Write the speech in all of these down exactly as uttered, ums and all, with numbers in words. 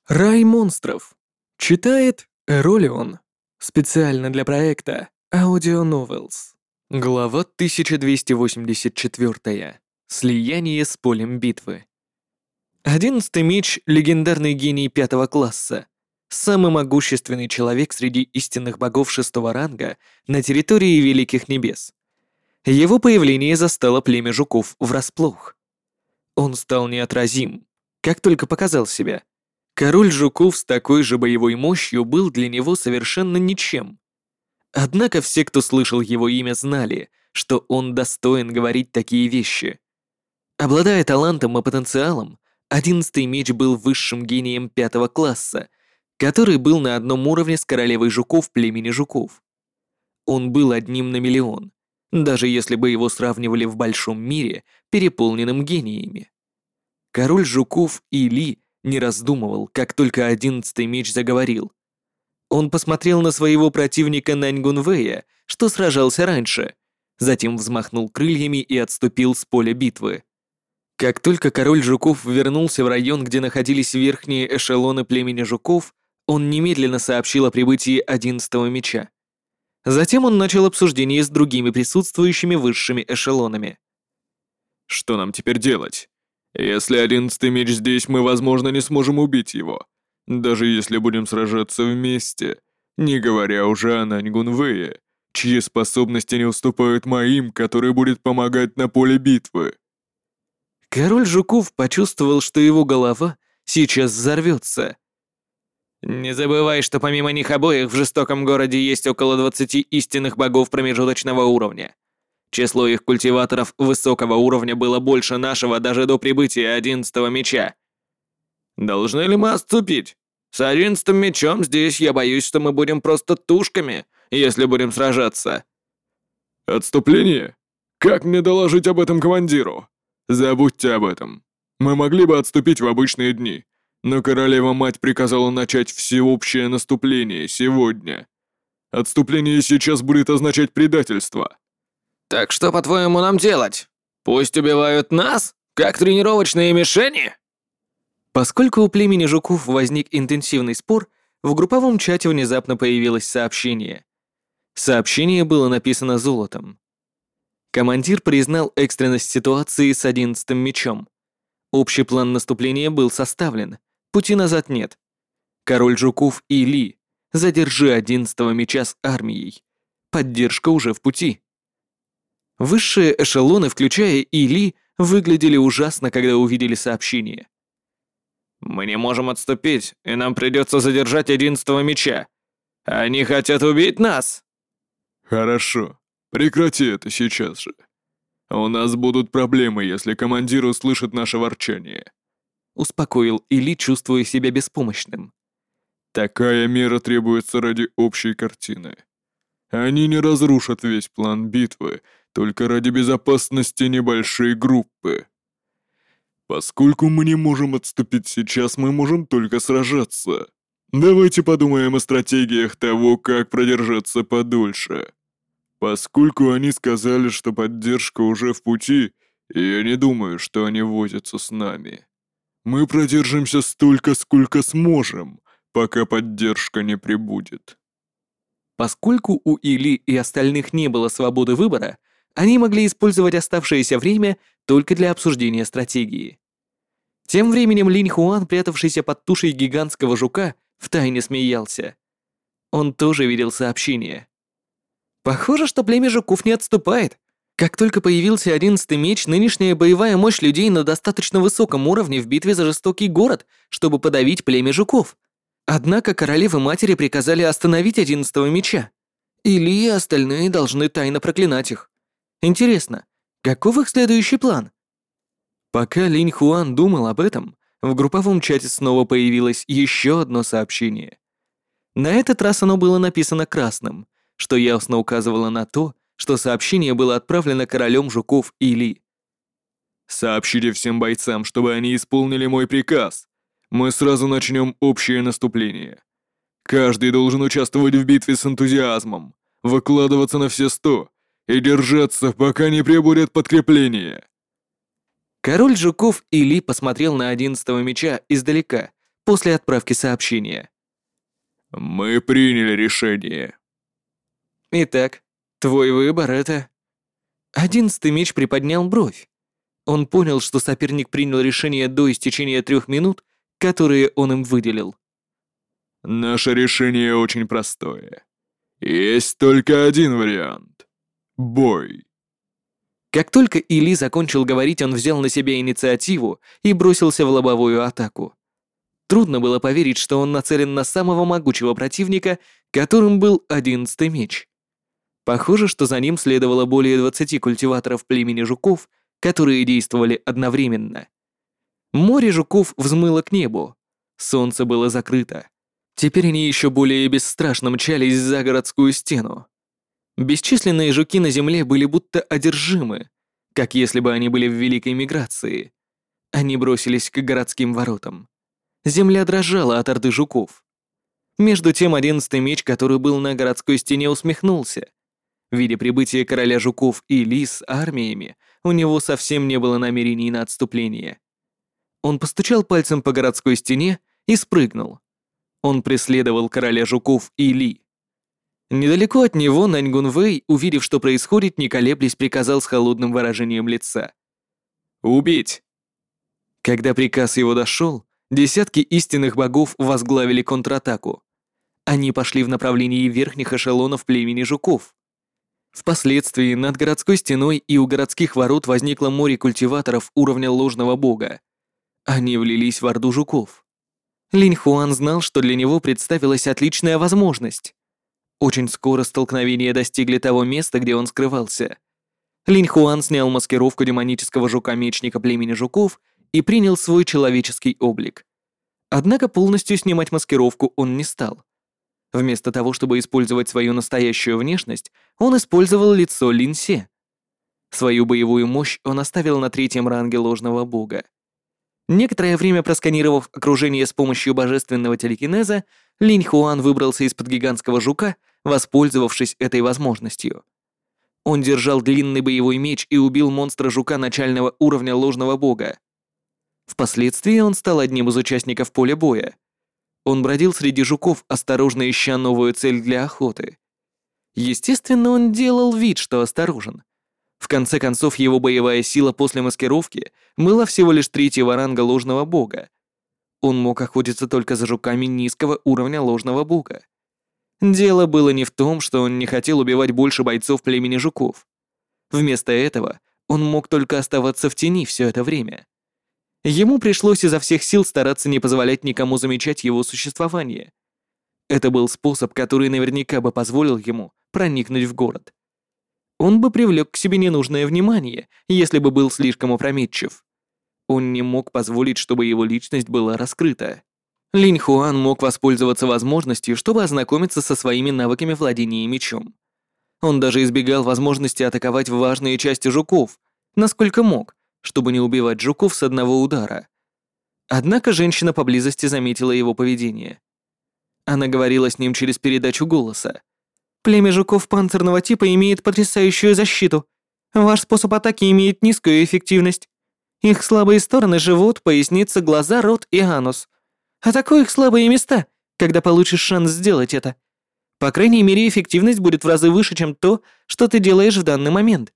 Рай монстров. Читает Эролион. Специально для проекта Audio Novels. Глава тысяча двести восемьдесят четыре. Слияние с полем битвы. Одиннадцатый меч — легендарный гений пятого класса. Самый могущественный человек среди истинных богов шестого ранга на территории Великих Небес. Его появление застало племя жуков врасплох. Он стал неотразим, как только показал себя. Король жуков с такой же боевой мощью был для него совершенно ничем. Однако все, кто слышал его имя, знали, что он достоин говорить такие вещи. Обладая талантом и потенциалом, одиннадцатый меч был высшим гением пятого класса, который был на одном уровне с королевой жуков племени жуков. Он был одним на миллион, даже если бы его сравнивали в большом мире, переполненным гениями. Король жуков Или не раздумывал, как только одиннадцатый меч заговорил. Он посмотрел на своего противника Наньгунвэя, что сражался раньше, затем взмахнул крыльями и отступил с поля битвы. Как только король жуков вернулся в район, где находились верхние эшелоны племени жуков, он немедленно сообщил о прибытии одиннадцатого меча. Затем он начал обсуждение с другими присутствующими высшими эшелонами. «Что нам теперь делать? Если одиннадцатый меч здесь, мы, возможно, не сможем убить его. Даже если будем сражаться вместе, не говоря уже о Наньгунвэе, чьи способности не уступают моим, который будет помогать на поле битвы». Король жуков почувствовал, что его голова сейчас взорвется. «Не забывай, что помимо них обоих в жестоком городе есть около двадцати истинных богов промежуточного уровня. Число их культиваторов высокого уровня было больше нашего даже до прибытия одиннадцатого меча. Должны ли мы отступить? С одиннадцатым мечом здесь я боюсь, что мы будем просто тушками, если будем сражаться». «Отступление? Как мне доложить об этом командиру? Забудьте об этом. Мы могли бы отступить в обычные дни, но королева-мать приказала начать всеобщее наступление сегодня. Отступление сейчас будет означать предательство». «Так что, по-твоему, нам делать? Пусть убивают нас, как тренировочные мишени?» Поскольку у племени жуков возник интенсивный спор, в групповом чате внезапно появилось сообщение. Сообщение было написано золотом. Командир признал экстренность ситуации с одиннадцатым мечом. Общий план наступления был составлен, пути назад нет. Король жуков Или, задержи одиннадцатого меча с армией. Поддержка уже в пути. Высшие эшелоны, включая Или, выглядели ужасно, когда увидели сообщение. «Мы не можем отступить, и нам придется задержать одиннадцатого меча. Они хотят убить нас!» «Хорошо, прекрати это сейчас же. У нас будут проблемы, если командир услышит наше ворчание», — успокоил Или, чувствуя себя беспомощным. «Такая мера требуется ради общей картины. Они не разрушат весь план битвы, только ради безопасности небольшой группы. Поскольку мы не можем отступить сейчас, мы можем только сражаться. Давайте подумаем о стратегиях того, как продержаться подольше. Поскольку они сказали, что поддержка уже в пути, и я не думаю, что они возятся с нами. Мы продержимся столько, сколько сможем, пока поддержка не прибудет». Поскольку у Или и остальных не было свободы выбора, они могли использовать оставшееся время только для обсуждения стратегии. Тем временем Линь Хуан, прятавшийся под тушей гигантского жука, втайне смеялся. Он тоже видел сообщение. Похоже, что племя жуков не отступает. Как только появился одиннадцатый меч, нынешняя боевая мощь людей на достаточно высоком уровне в битве за жестокий город, чтобы подавить племя жуков. Однако королевы-матери приказали остановить одиннадцатого меча. Или и остальные должны тайно проклинать их. Интересно, каков их следующий план? Пока Линь Хуан думал об этом, в групповом чате снова появилось еще одно сообщение. На этот раз оно было написано красным, что ясно указывало на то, что сообщение было отправлено королем жуков Или. «Сообщите всем бойцам, чтобы они исполнили мой приказ. Мы сразу начнем общее наступление. Каждый должен участвовать в битве с энтузиазмом, выкладываться на все сто и держаться, пока не прибудет подкрепление». Король жуков Или посмотрел на одиннадцатого меча издалека, после отправки сообщения. «Мы приняли решение». «Итак, твой выбор — это...» Одиннадцатый меч приподнял бровь. Он понял, что соперник принял решение до истечения трех минут, которые он им выделил. «Наше решение очень простое. Есть только один вариант. Бой». Как только Или закончил говорить, он взял на себя инициативу и бросился в лобовую атаку. Трудно было поверить, что он нацелен на самого могучего противника, которым был одиннадцатый меч. Похоже, что за ним следовало более двадцати культиваторов племени жуков, которые действовали одновременно. Море жуков взмыло к небу. Солнце было закрыто. Теперь они еще более бесстрашно мчались за городскую стену. Бесчисленные жуки на земле были будто одержимы, как если бы они были в великой миграции. Они бросились к городским воротам. Земля дрожала от орды жуков. Между тем одиннадцатый меч, который был на городской стене, усмехнулся. Видя прибытие короля жуков и Ли с армиями, у него совсем не было намерений на отступление. Он постучал пальцем по городской стене и спрыгнул. Он преследовал короля жуков и Ли. Недалеко от него Нань Гунвэй, увидев, что происходит, не колеблясь, приказал с холодным выражением лица. «Убить!» Когда приказ его дошел, десятки истинных богов возглавили контратаку. Они пошли в направлении верхних эшелонов племени жуков. Впоследствии над городской стеной и у городских ворот возникло море культиваторов уровня ложного бога. Они влились в орду жуков. Линь Хуан знал, что для него представилась отличная возможность. Очень скоро столкновения достигли того места, где он скрывался. Линь Хуан снял маскировку демонического жука-мечника племени жуков и принял свой человеческий облик. Однако полностью снимать маскировку он не стал. Вместо того, чтобы использовать свою настоящую внешность, он использовал лицо Лин Се. Свою боевую мощь он оставил на третьем ранге ложного бога. Некоторое время просканировав окружение с помощью божественного телекинеза, Линь Хуан выбрался из-под гигантского жука, воспользовавшись этой возможностью. Он держал длинный боевой меч и убил монстра-жука начального уровня ложного бога. Впоследствии он стал одним из участников поля боя. Он бродил среди жуков, осторожно ища новую цель для охоты. Естественно, он делал вид, что осторожен. В конце концов, его боевая сила после маскировки была всего лишь третьего ранга ложного бога. Он мог охотиться только за жуками низкого уровня ложного бога. Дело было не в том, что он не хотел убивать больше бойцов племени жуков. Вместо этого он мог только оставаться в тени все это время. Ему пришлось изо всех сил стараться не позволять никому замечать его существование. Это был способ, который наверняка бы позволил ему проникнуть в город. Он бы привлек к себе ненужное внимание, если бы был слишком опрометчив. Он не мог позволить, чтобы его личность была раскрыта. Линь Хуан мог воспользоваться возможностью, чтобы ознакомиться со своими навыками владения мечом. Он даже избегал возможности атаковать важные части жуков, насколько мог, чтобы не убивать жуков с одного удара. Однако женщина поблизости заметила его поведение. Она говорила с ним через передачу голоса. «Племя жуков панцирного типа имеет потрясающую защиту. Ваш способ атаки имеет низкую эффективность. Их слабые стороны — живот, поясница, глаза, рот и анус. Атакуй их слабые места, когда получишь шанс сделать это. По крайней мере, эффективность будет в разы выше, чем то, что ты делаешь в данный момент».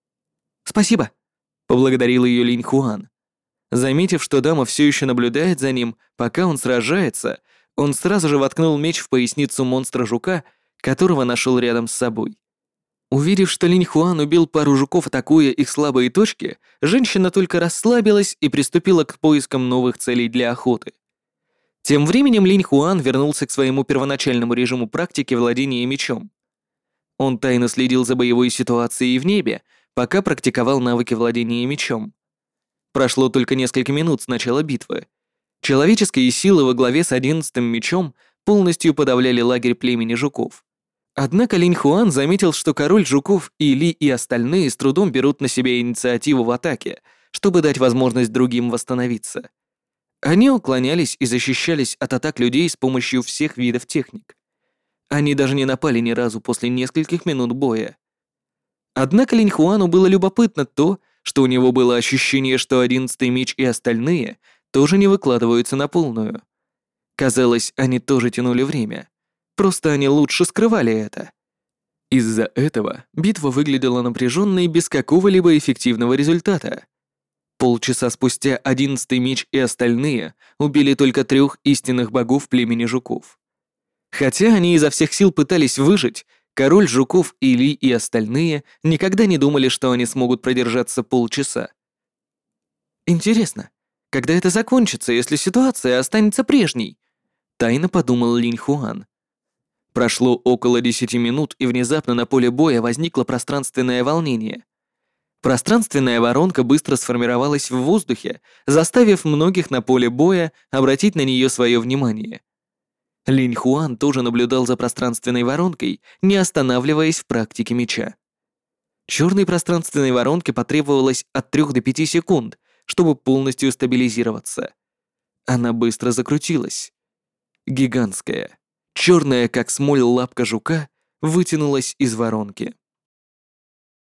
«Спасибо», — поблагодарил ее Линь Хуан. Заметив, что дама все еще наблюдает за ним, пока он сражается, он сразу же воткнул меч в поясницу монстра-жука, которого нашел рядом с собой. Увидев, что Линь Хуан убил пару жуков, атакуя их слабые точки, женщина только расслабилась и приступила к поискам новых целей для охоты. Тем временем Линь Хуан вернулся к своему первоначальному режиму практики владения мечом. Он тайно следил за боевой ситуацией в небе, пока практиковал навыки владения мечом. Прошло только несколько минут с начала битвы. Человеческие силы во главе с одиннадцатым мечом полностью подавляли лагерь племени жуков. Однако Линь Хуан заметил, что король жуков и Ли и остальные с трудом берут на себя инициативу в атаке, чтобы дать возможность другим восстановиться. Они уклонялись и защищались от атак людей с помощью всех видов техник. Они даже не напали ни разу после нескольких минут боя. Однако Линь Хуану было любопытно то, что у него было ощущение, что одиннадцатый меч и остальные тоже не выкладываются на полную. Казалось, они тоже тянули время. Просто они лучше скрывали это. Из-за этого битва выглядела напряженной без какого-либо эффективного результата. Полчаса спустя одиннадцатый меч и остальные убили только трех истинных богов племени жуков. Хотя они изо всех сил пытались выжить, король жуков Или и остальные никогда не думали, что они смогут продержаться полчаса. Интересно, когда это закончится, если ситуация останется прежней? Тайно подумал Линь Хуан. Прошло около десяти минут, и внезапно на поле боя возникло пространственное волнение. Пространственная воронка быстро сформировалась в воздухе, заставив многих на поле боя обратить на нее свое внимание. Линь Хуан тоже наблюдал за пространственной воронкой, не останавливаясь в практике меча. Черной пространственной воронке потребовалось от трёх до пяти секунд, чтобы полностью стабилизироваться. Она быстро закрутилась. Гигантская, черная как смоль лапка жука, вытянулась из воронки.